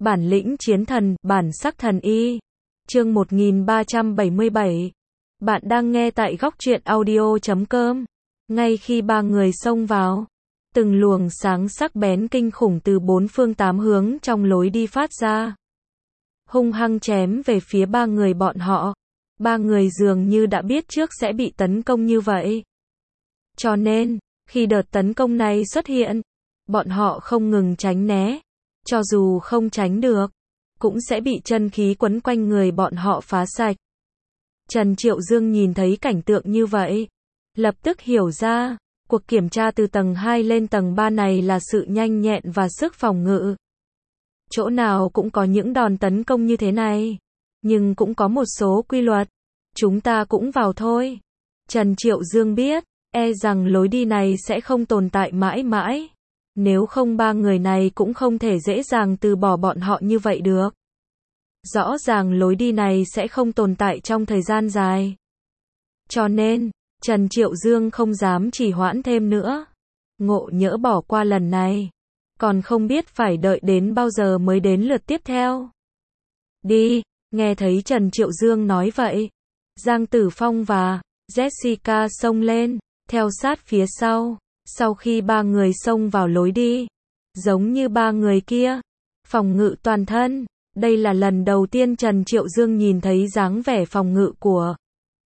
Bản lĩnh chiến thần, bản sắc thần y. Chương 1377. Bạn đang nghe tại góc truyện audio.com. Ngay khi ba người xông vào, từng luồng sáng sắc bén kinh khủng từ bốn phương tám hướng trong lối đi phát ra, hung hăng chém về phía ba người bọn họ. Ba người dường như đã biết trước sẽ bị tấn công như vậy. Cho nên, khi đợt tấn công này xuất hiện, bọn họ không ngừng tránh né. Cho dù không tránh được, cũng sẽ bị chân khí quấn quanh người bọn họ phá sạch. Trần Triệu Dương nhìn thấy cảnh tượng như vậy, lập tức hiểu ra, cuộc kiểm tra từ tầng 2 lên tầng 3 này là sự nhanh nhẹn và sức phòng ngự. Chỗ nào cũng có những đòn tấn công như thế này, nhưng cũng có một số quy luật. Chúng ta cũng vào thôi. Trần Triệu Dương biết, rằng lối đi này sẽ không tồn tại mãi mãi. Nếu không ba người này cũng không thể dễ dàng từ bỏ bọn họ như vậy được. Rõ ràng lối đi này sẽ không tồn tại trong thời gian dài. Cho nên, Trần Triệu Dương không dám trì hoãn thêm nữa. Ngộ nhỡ bỏ qua lần này, còn không biết phải đợi đến bao giờ mới đến lượt tiếp theo. Đi, nghe thấy Trần Triệu Dương nói vậy, Giang Tử Phong và Jessica xông lên, theo sát phía sau. Sau khi ba người xông vào lối đi, giống như ba người kia, phòng ngự toàn thân. Đây là lần đầu tiên Trần Triệu Dương nhìn thấy dáng vẻ phòng ngự của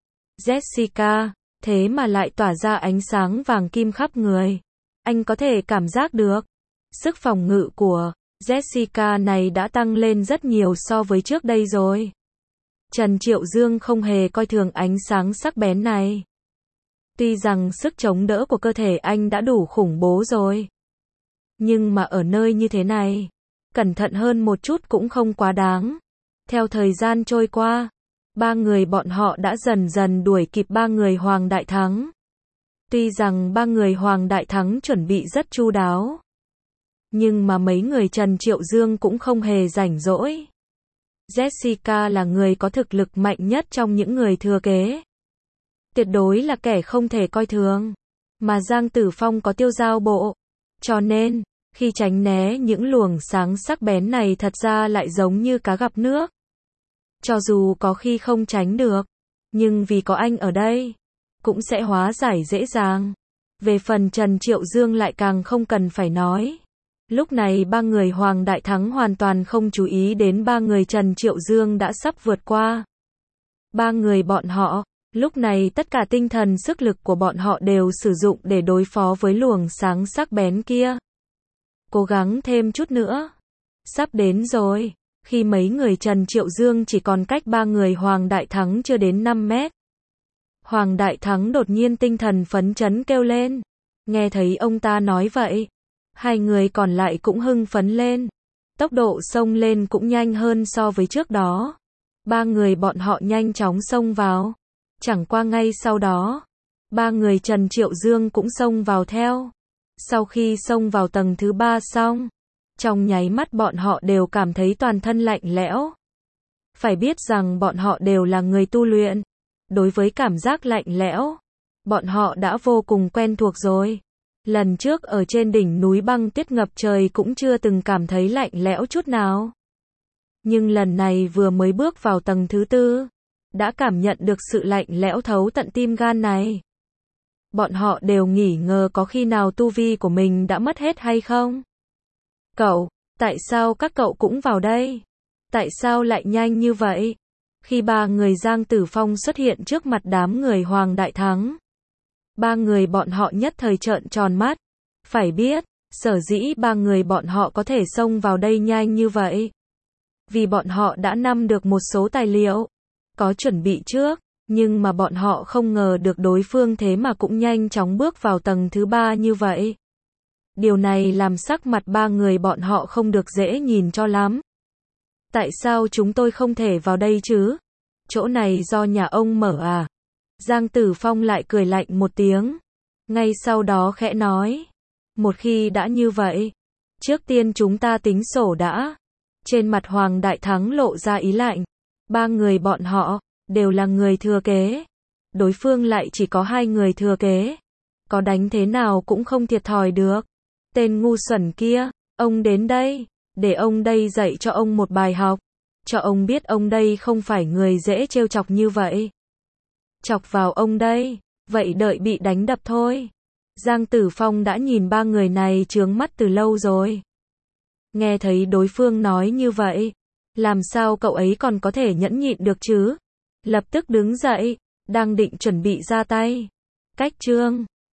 Jessica, thế mà lại tỏa ra ánh sáng vàng kim khắp người. Anh có thể cảm giác được, sức phòng ngự của Jessica này đã tăng lên rất nhiều so với trước đây rồi. Trần Triệu Dương không hề coi thường ánh sáng sắc bén này. Tuy rằng sức chống đỡ của cơ thể anh đã đủ khủng bố rồi, nhưng mà ở nơi như thế này, cẩn thận hơn một chút cũng không quá đáng. Theo thời gian trôi qua, ba người bọn họ đã dần dần đuổi kịp ba người Hoàng Đại Thắng. Tuy rằng ba người Hoàng Đại Thắng chuẩn bị rất chu đáo, nhưng mà mấy người Trần Triệu Dương cũng không hề rảnh rỗi. Jessica là người có thực lực mạnh nhất trong những người thừa kế. Tuyệt đối là kẻ không thể coi thường. Mà Giang Tử Phong có tiêu giao bộ. Cho nên, khi tránh né những luồng sáng sắc bén này thật ra lại giống như cá gặp nước. Cho dù có khi không tránh được, nhưng vì có anh ở đây, cũng sẽ hóa giải dễ dàng. Về phần Trần Triệu Dương lại càng không cần phải nói. Lúc này ba người Hoàng Đại Thắng hoàn toàn không chú ý đến ba người Trần Triệu Dương đã sắp vượt qua. Ba người bọn họ, lúc này tất cả tinh thần sức lực của bọn họ đều sử dụng để đối phó với luồng sáng sắc bén kia. Cố gắng thêm chút nữa. Sắp đến rồi. Khi mấy người Trần Triệu Dương chỉ còn cách ba người Hoàng Đại Thắng chưa đến 5 mét. Hoàng Đại Thắng đột nhiên tinh thần phấn chấn kêu lên. Nghe thấy ông ta nói vậy, hai người còn lại cũng hưng phấn lên. Tốc độ xông lên cũng nhanh hơn so với trước đó. Ba người bọn họ nhanh chóng xông vào. Chẳng qua ngay sau đó, ba người Trần Triệu Dương cũng xông vào theo. Sau khi xông vào tầng thứ 3 xong, trong nháy mắt bọn họ đều cảm thấy toàn thân lạnh lẽo. Phải biết rằng bọn họ đều là người tu luyện. Đối với cảm giác lạnh lẽo, bọn họ đã vô cùng quen thuộc rồi. Lần trước ở trên đỉnh núi băng tuyết ngập trời cũng chưa từng cảm thấy lạnh lẽo chút nào. Nhưng lần này vừa mới bước vào tầng thứ 4, đã cảm nhận được sự lạnh lẽo thấu tận tim gan này. Bọn họ đều nghỉ ngờ có khi nào tu vi của mình đã mất hết hay không. Cậu, tại sao các cậu cũng vào đây? Tại sao lại nhanh như vậy? Khi ba người Giang Tử Phong xuất hiện trước mặt đám người Hoàng Đại Thắng, ba người bọn họ nhất thời trợn tròn mắt. Phải biết, sở dĩ ba người bọn họ có thể xông vào đây nhanh như vậy, vì bọn họ đã nắm được một số tài liệu, có chuẩn bị trước, nhưng mà bọn họ không ngờ được đối phương thế mà cũng nhanh chóng bước vào tầng thứ 3 như vậy. Điều này làm sắc mặt ba người bọn họ không được dễ nhìn cho lắm. Tại sao chúng tôi không thể vào đây chứ? Chỗ này do nhà ông mở à? Giang Tử Phong lại cười lạnh một tiếng. Ngay sau đó khẽ nói. Một khi đã như vậy, trước tiên chúng ta tính sổ đã. Trên mặt Hoàng Đại Thắng lộ ra ý lạnh. Ba người bọn họ đều là người thừa kế. Đối phương lại chỉ có 2 người thừa kế. Có đánh thế nào cũng không thiệt thòi được. Tên ngu xuẩn kia, ông đến đây. để ông đây dạy cho ông một bài học, cho ông biết ông đây không phải người dễ trêu chọc như vậy. Chọc vào ông đây, vậy đợi bị đánh đập thôi. Giang Tử Phong đã nhìn ba người này chướng mắt từ lâu rồi. Nghe thấy đối phương nói như vậy, làm sao cậu ấy còn có thể nhẫn nhịn được chứ? Lập tức đứng dậy, đang định chuẩn bị ra tay. Cách chương